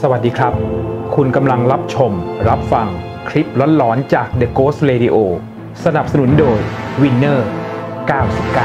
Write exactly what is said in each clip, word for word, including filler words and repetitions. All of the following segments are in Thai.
สวัสดีครับคุณกำลังรับชมรับฟังคลิปร้อนๆจาก The Ghost Radio สนับสนุนโดย Winner เก้าสิบเก้า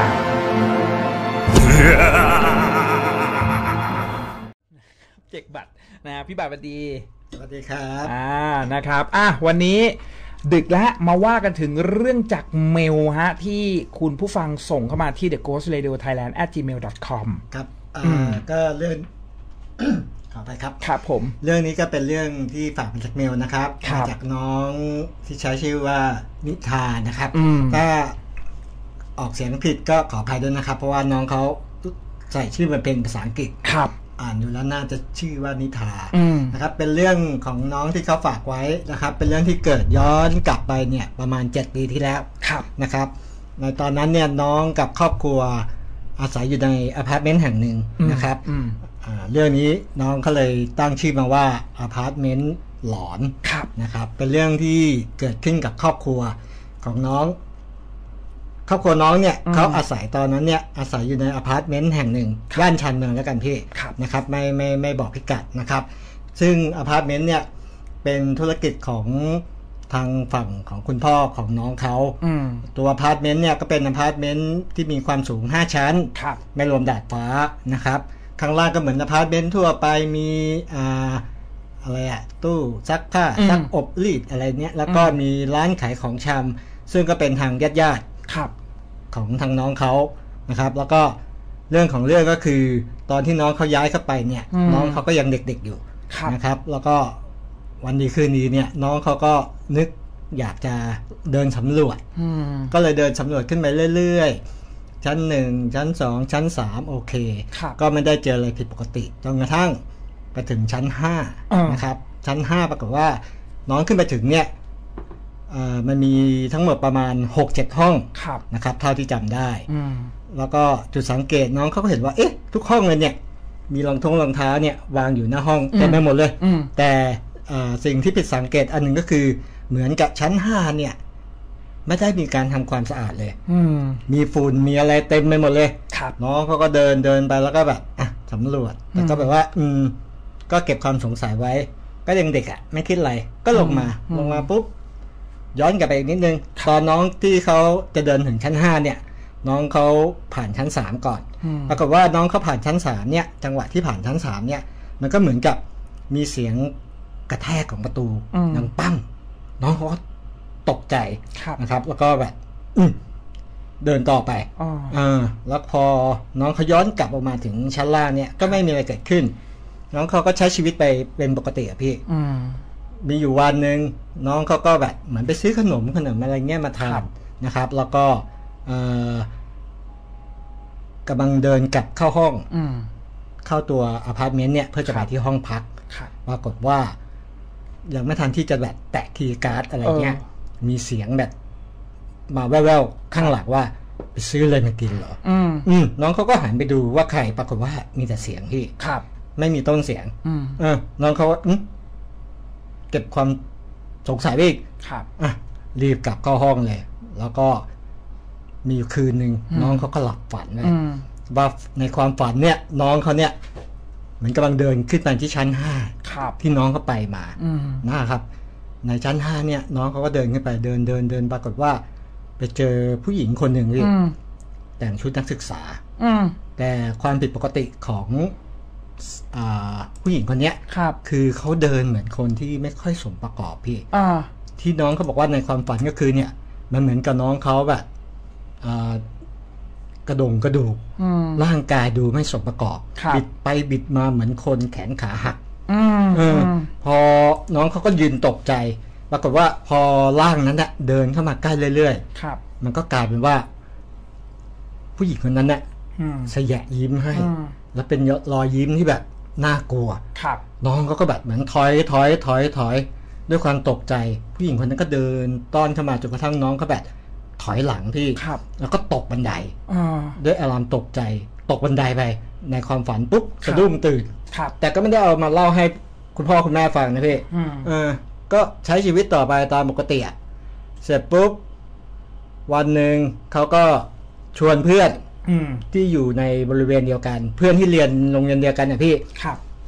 เจ็กบัตรนะพี่บัตรสวัสดีสวัสดีครับอ่านะครับอ่ะวันนี้ดึกแล้วมาว่ากันถึงเรื่องจากเมลฮะที่คุณผู้ฟังส่งเข้ามาที่ the ghost radio thailand at gmail dot com ครับอ่าก็เรื่อง ขอไปครับครับผมเรื่องนี้ก็เป็นเรื่องที่ฝากมาจากเมลนะครับมาจากน้องที่ใช้ชื่อว่านิทานะครับถ้าออกเสียงผิดก็ขออภัยด้วยนะครับเพราะว่าน้องเขาใส่ชื่อมันเป็นภาษาอังกฤษครับอ่านดูแล้วน่าจะชื่อว่านิทานะครับเป็นเรื่องของน้องที่เขาฝากไว้นะครับเป็นเรื่องที่เกิดย้อนกลับไปเนี่ยประมาณเจ็ดปีที่แล้วนะครับในตอนนั้นเนี่ยน้องกับครอบครัวอาศัยอยู่ในอพาร์ตเมนต์แห่งหนึ่งนะครับเรื่องนี้น้องเขาเลยตั้งชื่อมาว่าอพาร์ตเมนต์หลอนนะครับเป็นเรื่องที่เกิดขึ้นกับครอบครัวของน้องครอบครัวน้องเนี่ยเขาอาศัยตอนนั้นเนี่ยอาศัยอยู่ในอพาร์ตเมนต์แห่งหนึ่งย่านชานเมืองแล้วกันพี่นะครับไม่ไม่ไม่บอกพิกัดนะครับซึ่งอพาร์ตเมนต์เนี่ยเป็นธุรกิจของทางฝั่งของคุณพ่อของน้องเขาตัวอพาร์ตเมนต์เนี่ยก็เป็นอพาร์ตเมนต์ที่มีความสูงห้าชั้นไม่รวมดาดฟ้านะครับข้างล่างก็เหมือนอพาร์ตเมนต์ทั่วไปมีอ่าอะไรอะตู้ซักผ้าซักอบรีดอะไรเนี้ยแล้วก็มีร้านขายของชำซึ่งก็เป็นทางญาติญาติของทางน้องเขานะครับแล้วก็เรื่องของเรื่องก็คือตอนที่น้องเขาย้ายเข้าไปเนี่ยน้องเขาก็ยังเด็กๆอยู่นะครับแล้วก็วันดีคืนดีเนี่ยน้องเขาก็นึกอยากจะเดินสำรวจก็เลยเดินสำรวจขึ้นไปเรื่อยๆชั้นหนึ่งชั้นสองชั้นสามโอเคก็ไม่ได้เจออะไรผิดปกติจนกระทั่งไปถึงชั้นห้านะครับชั้นห้าปรากฏว่าน้องขึ้นไปถึงเนี่ยมันมีทั้งหมดประมาณ หกเจ็ด ห้องนะครับเท่าที่จำได้แล้วก็จุดสังเกตน้องเขาก็เห็นว่าเอ๊ะทุกห้องเลยเนี่ยมีรองท้องรองเท้าเนี่ยวางอยู่หน้าห้องเต็มไปหมดเลยแต่สิ่งที่ผิดสังเกตอันหนึ่งก็คือเหมือนกับชั้นห้าเนี่ยไม่ได้มีการทำความสะอาดเลยมีฝุ่นมีอะไรเต็มไปหมดเลยน้องเขาก็เดินเดินไปแล้วก็แบบอ่ะสำรวจแต่ก็แบบว่าอืมก็เก็บความสงสัยไว้ก็ยังเด็กอ่ะไม่คิดอะไรก็ลงมาลงมาปุ๊บย้อนกลับไปอีกนิดนึงตอนน้องที่เขาจะเดินถึงชั้นห้าเนี่ยน้องเขาผ่านชั้นสามก่อนปรากฏว่าน้องเขาผ่านชั้นสามเนี่ยจังหวะที่ผ่านชั้นสามเนี่ยมันก็เหมือนกับมีเสียงกระแทกของประตูดังปั้งน้องเขาตกใจนะครับแล้วก็แบบเดินต่อไปอ่าแล้วพอน้องเขาย้อนกลับออกมาถึงชั้นล่างเนี่ยก็ไม่มีอะไรเกิดขึ้นน้องเขาก็ใช้ชีวิตไปเป็นปกติอะพี่มีอยู่วันหนึ่งน้องเขาก็แบบเหมือนไปซื้อขนมขนมอะไรเงี้ยมาทานนะครับแล้วก็กำลังเดินกลับเข้าห้องเข้าตัวอพาร์ตเมนต์เนี่ยเพื่อจะไปที่ห้องพักปรากฏว่ายังไม่ทันที่จะแบบแตะคีย์การ์ดอะไรเงี้ยมีเสียงแบบมาแว่วๆข้างหลังว่าไปซื้ออะไรมากินเหรออืมน้องเขาก็หันไปดูว่าใครปรากฏว่ามีแต่เสียงพี่ไม่มีต้นเสียงเออน้องเขาว่าเก็บความสงสัยไปอีกอ่ะรีบกลับเข้าห้องเลยแล้วก็มีคืนหนึ่งน้องเขาก็หลับฝันเลยว่าในความฝันเนี่ยน้องเขาเนี่ยเหมือนกำลังเดินขึ้นไปที่ชั้นห้าที่น้องเขาไปมานะครับในชั้นห้าเนี่ยน้องเขาก็เดินขึ้นไปเดินเดินเดินปรากฏว่าไปเจอผู้หญิงคนหนึ่งที่แต่งชุดนักศึกษาแต่ความผิดปกติของผู้หญิงคนนี้คือเขาเดินเหมือนคนที่ไม่ค่อยสมประกอบพี่ที่น้องเขาบอกว่าในความฝันก็คือเนี่ยมันเหมือนกับน้องเขาแบบกระดงกระดูกร่างกายดูไม่สมประกอบบิดไปบิดมาเหมือนคนแขนขาหักอพอน้องเขาก็ยืนตกใจปรากฏว่าพอร่างนั้นนะเดินเข้ามาใกล้เรื่อยๆมันก็กลายเป็นว่าผู้หญิงคนนั้นน่ะสยะยิ้มให้แล้วเป็นรอยยิ้มที่แบบน่ากลัวน้องเขาก็แบบเหมือนถอยถอยถอยถอยด้วยความตกใจผู้หญิงคนนั้นก็เดินต้อนเข้ามาจนกระทั่งน้องเขาแบบถอยหลังพี่แล้วก็ตกบันไดด้วยอารมณ์ตกใจตกบันไดไปในความฝันปุ๊บสะดุ้งตื่นแต่ก็ไม่ได้เอามาเล่าให้คุณพ่อคุณแม่ฟังนะพี่เออก็ใช้ชีวิตต่อไปตามปกติอ่ะเสร็จปุ๊บวันหนึ่งเขาก็ชวนเพื่อนที่อยู่ในบริเวณเดียวกันเพื่อนที่เรียนโรงเรียนเดียวกันเนี่ยพี่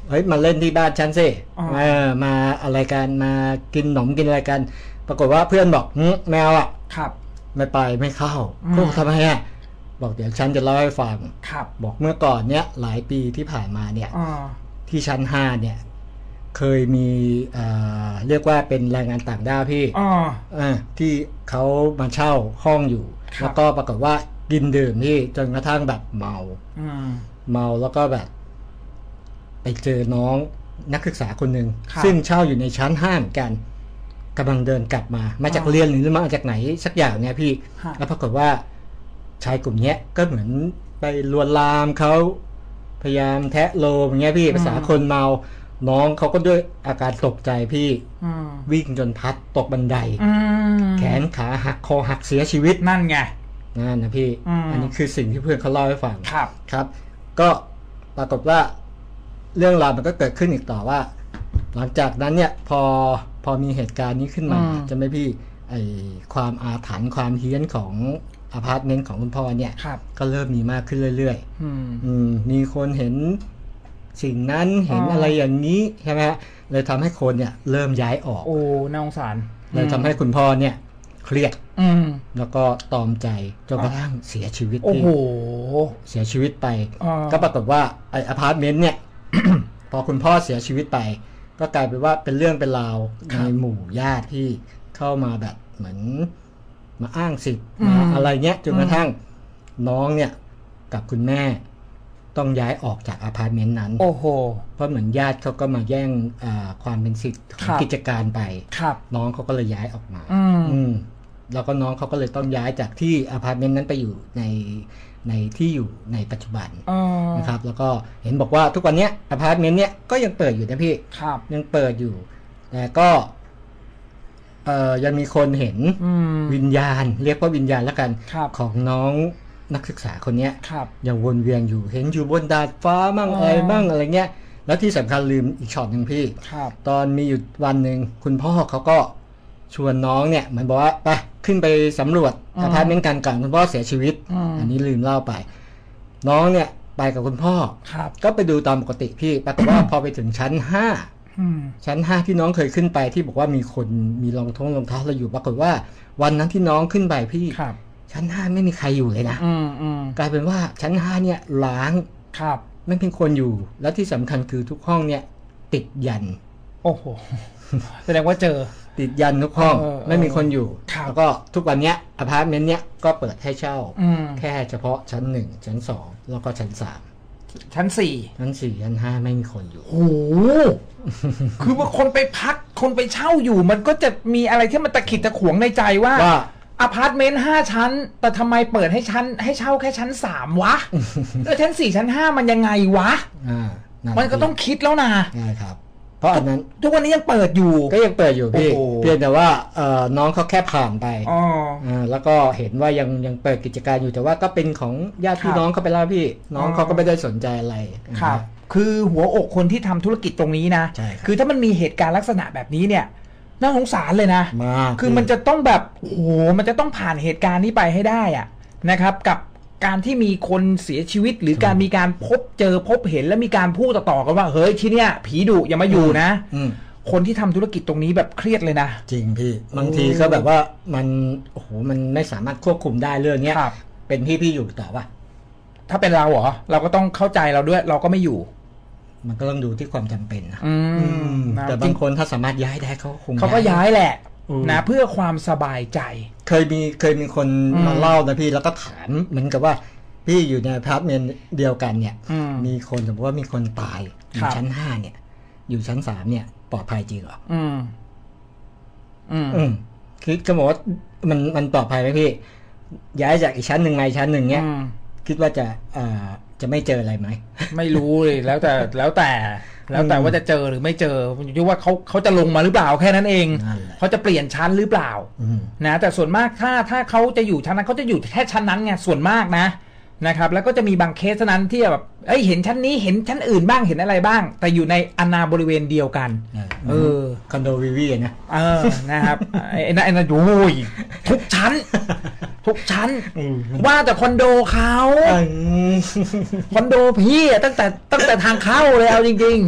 เฮ้ยมาเล่นที่บ้านฉันสิเออมาอะไรกันมากินขนมกินอะไรกันปรากฏว่าเพื่อนบอกแมวอ่ะครับไม่ไปไม่เข้าพวกทำไมอ่ะบอกเดี๋ยวฉันจะเล่าให้ฟังบอกเมื่อก่อนเนี้ยหลายปีที่ผ่านมาเนี่ยที่ชั้นห้าเนี่ยเคยมีเอ่อเรียกว่าเป็นแรงงานต่างด้าวพี่อ่าที่เขามาเช่าห้องอยู่แล้วก็ปรากฏว่ากินดื่มที่จนกระทั่งแบบเมาเมาแล้วก็แบบไปเจอน้องนักศึกษาคนหนึ่งซึ่งเช่าอยู่ในชั้นห้าเหมือนกันกำลังเดินกลับมามาจากเรียนหรือมาจากไหนสักอย่างเนี่ยพี่แล้วปรากฏว่าชายกลุ่มนี้ก็เหมือนไปลวนลามเขาพยายามแทะโลมอย่างเงี้ยพี่ภาษาคนเมาน้องเขาก็ด้วยอาการตกใจพี่วิ่งจนพัดตกบันไดแขนขาหักคอหักเสียชีวิตนั่นไงนั่นนะพี่อันนี้คือสิ่งที่เพื่อนเขาเล่าให้ฟังครับครับก็ปรากฏว่าเรื่องราวมันก็เกิดขึ้นอีกต่อว่าหลังจากนั้นเนี่ยพอพอมีเหตุการณ์นี้ขึ้นมาจะไม่พี่ไอความอาถรรพ์ความเฮี้ยนของอพาร์ตเมนต์ของคุณพ่อเนี่ยก็เริ่มมีมากขึ้นเรื่อยๆมีคนเห็นสิ่งนั้นเห็นอะไรอย่างนี้ใช่ไหมเลยทำให้คนเนี่ยเริ่มย้ายออกโอ้น่าสงสารเลยทำให้คุณพ่อเนี่ยเครียดแล้วก็ตอมใจจนกระทั่งเสียชีวิตโอ้โหเสียชีวิตไปก็ปรากฏว่าไออพาร์ตเมนต์เนี่ย พอคุณพ่อเสียชีวิตไปก็กลายเป็นว่าเป็นเรื่องเป็นราวในหมู่ญาติที่เข้ามาแบบเหมือนมาอ้างสิทธิ์มาอะไรเงี้ยจนกระทั่งน้องเนี่ยกับคุณแม่ต้องย้ายออกจากอพาร์ตเมนต์นั้นโอ้โหเพราะเหมือนญาติเขาก็มาแย่งความเป็นสิทธิ์ของกิจการไปน้องเขาก็เลยย้ายออกมาอืมแล้วก็น้องเขาก็เลยต้องย้ายจากที่อพาร์ตเมนต์นั้นไปอยู่ในในที่อยู่ในปัจจุบันนะครับแล้วก็เห็นบอกว่าทุกวันนี้อพาร์ตเมนต์เนี้ยก็ยังเปิดอยู่นะพี่ยังเปิดอยู่แต่ก็เอ่อยังมีคนเห็นวิญญาณเรียกว่าวิญญาณแล้วกันของน้องนักศึกษาคนนี้ยังวนเวียนอยู่เห็นอยู่บนดาดฟ้ามั่งอะไรมั่งอะไรเงี้ยแล้วที่สำคัญลืมอีกช็อตหนึ่งพี่ตอนมีอยู่วันหนึ่งคุณพ่อเขาก็ชวนน้องเนี่ยมันบอกว่าไปขึ้นไปสำรวจอพาร์ตเมนต์กันก่อนคุณพ่อเสียชีวิต อ, อันนี้ลืมเล่าไปน้องเนี่ยไปกับคุณพ่อก็ไปดูตามปกติพี่ปรากฏว่า พอไปถึงชั้นห้าชั้นห้าที่น้องเคยขึ้นไปที่บอกว่ามีคนมีรองท้องรองเท้าเราอยู่ปรากฏว่าวันนั้นที่น้องขึ้นไปพี่ชั้นห้าไม่มีใครอยู่เลยนะกลายเป็นว่าชั้นห้าเนี่ยล้างไม่เป็นคนอยู่แล้วที่สำคัญคือทุกห้องเนี่ยติดยันโอ้โหแสดงว่าเจอติดยันทุกห้องไม่มีคนอยู่แล้วก็ทุกวันนี้อพาร์ตเมนต์เนี้ยก็เปิดให้เช่าแค่เฉพาะชั้นหนึ่งชั้นสองแล้วก็ชั้นสามชั้นสี่ชั้นสี่ชั้นห้าไม่มีคนอยู่โอ้โหคือว่าคนไปพักคนไปเช่าอยู่มันก็จะมีอะไรที่มันตะขิดตะขวงในใจว่าอพาร์ตเมนต์ห้าชั้นแต่ทำไมเปิดให้ชั้นให้เช่าแค่ชั้นสามวะแล้วชั้นสี่ชั้นห้ามันยังไงวะมันก็ต้องคิดแล้วนะใช่ครับเพราะอันนั้นทุกวันนี้ยังเปิดอยู่ก็ยังเปิดอยู่พี่เพียงแต่ว่าน้องเขาแค่ผ่านไปแล้วก็เห็นว่ายังยังเปิดกิจการอยู่แต่ว่าก็เป็นของญาติพี่น้องเขาไปแล้วพี่น้องเขาก็ไม่ได้สนใจอะไรครับคือหัวอกคนที่ทำธุรกิจตรงนี้นะคือถ้ามันมีเหตุการณ์ลักษณะแบบนี้เนี่ยน่าสงสารเลยนะคือมันจะต้องแบบโอ้โหมันจะต้องผ่านเหตุการณ์นี้ไปให้ได้อะนะครับกับการที่มีคนเสียชีวิตหรือการมีการพบเจอพบเห็นแล้วมีการพูดต่อๆกันว่าเฮ้ยที่เนี้ยผีดุอย่ามาอยู่นะคนที่ทำธุรกิจตรงนี้แบบเครียดเลยนะจริงพี่บางทีก็แบบว่ามันโอ้โหมันไม่สามารถควบคุมได้เรื่องนี้เป็นพี่พี่อยู่ต่อป่ะถ้าเป็นเราเหรอเราก็ต้องเข้าใจเราด้วยเราก็ไม่อยู่มันก็ต้องดูที่ความจำเป็นนะแต่บางคนถ้าสามารถย้ายได้เขาคงเขาก็ย้ายแหละนะเพื่อความสบายใจเคยมีเคยมีคนมาเล่านะพี่แล้วก็ถามเหมือนกับว่าพี่อยู่ในอพาร์ตเมนต์เดียวกันเนี่ยมีคนสมมติว่ามีคนตายอยู่ชั้นห้าเนี่ยอยู่ชั้นสามเนี่ยปลอดภัยจริงเหรออืมอืมอืมคิดก็บอกว่ามันมันปลอดภัยไหมพี่ย้ายจากอีกชั้นหนึ่งมาอีกชั้นหนึ่งเนี่ยคิดว่าจะอ่าจะไม่เจออะไรไหมไม่รู้เลยแล้วแต่แล้วแต่แล้วแต่ว่าจะเจอหรือไม่เจออยู่ที่ว่าเขาเขาจะลงมาหรือเปล่าแค่นั้นเองเขาจะเปลี่ยนชั้นหรือเปล่านะแต่ส่วนมากถ้าถ้าเขาจะอยู่ชั้นนั้นเขาจะอยู่แค่ชั้นนั้นไงส่วนมากนะนะครับแล้วก็จะมีบางเคสเท่านั้นที่แบบเอ้ยเห็นชั้นนี้เห็นชั้นอื่นบ้างเห็นอะไรบ้างแต่อยู่ในอนาบริเวณเดียวกันเออคอนโดวิวีนะเออนะครับไอ้นั่นไอ้นั่นโอ้ยทุกชั้นทุกชั้นว่าแต่คอนโดเขาคอนโดพี่ตั้งแต่ตั้งแต่ทางเข้าเลยเอาจริงๆ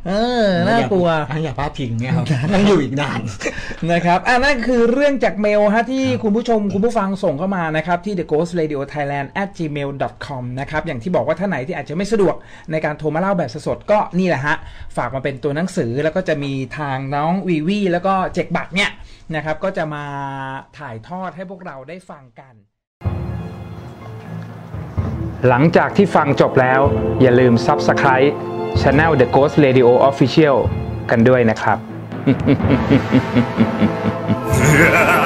เออน่ากลัวอย่าพลาดพิงเนี่ยครับต้องอยู่อีกนานนะครับอ่านั่นคือเรื่องจากเมลฮะที่คุณผู้ชมคุณผู้ฟังส่งเข้ามานะครับที่ the ghost radio thailand at gmail dot com นะครับอย่างที่บอกว่าท่านไหนที่อาจจะไม่สะดวกในการโทรมาเล่าแบบสดๆก็นี่แหละฮะฝากมาเป็นตัวหนังสือแล้วก็จะมีทางน้องวีวีแล้วก็เจกบัตรเนี่ยนะครับก็จะมาถ่ายทอดให้พวกเราได้ฟังกันหลังจากที่ฟังจบแล้วอย่าลืม Subscribe Channel The Ghost Radio Official กันด้วยนะครับ